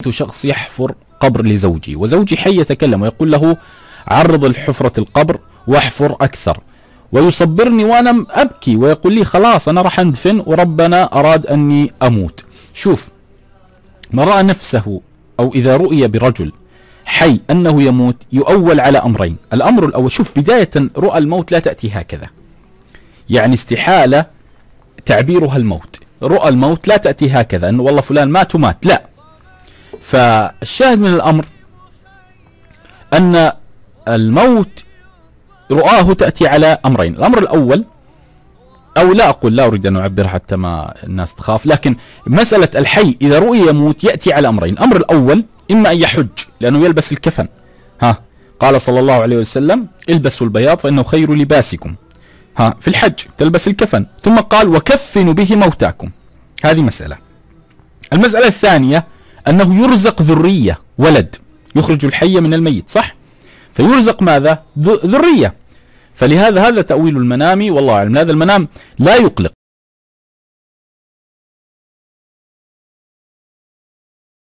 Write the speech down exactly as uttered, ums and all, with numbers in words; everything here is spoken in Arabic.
شخص يحفر قبر لزوجي وزوجي حي يتكلم ويقول له عرض الحفرة القبر واحفر أكثر، ويصبرني وأنا أبكي ويقول لي خلاص أنا راح أندفن وربنا أراد أني أموت. شوف، من رأى نفسه أو إذا رؤي برجل حي أنه يموت يؤول على أمرين. الأمر الأول، شوف بداية رؤى الموت لا تأتي هكذا، يعني استحالة تعبيرها الموت. رؤى الموت لا تأتي هكذا أنه والله فلان مات ومات، لا. فالشاهد من الأمر أن الموت رؤاه تأتي على أمرين. الأمر الأول، أو لا أقول، لا أريد أن أعبر حتى ما الناس تخاف، لكن مسألة الحي إذا رؤي يموت يأتي على أمرين. الأمر الأول إما أن يحج لأنه يلبس الكفن، ها قال صلى الله عليه وسلم البسوا البياض فإنه خير لباسكم، ها في الحج تلبس الكفن. ثم قال وكفنوا به موتاكم، هذه مسألة. المسألة الثانية أنه يرزق ذرية، ولد يخرج الحي من الميت، صح؟ فيرزق ماذا؟ ذرية. فلهذا هذا تأويل المنام، والله أعلم. هذا المنام لا يقلق،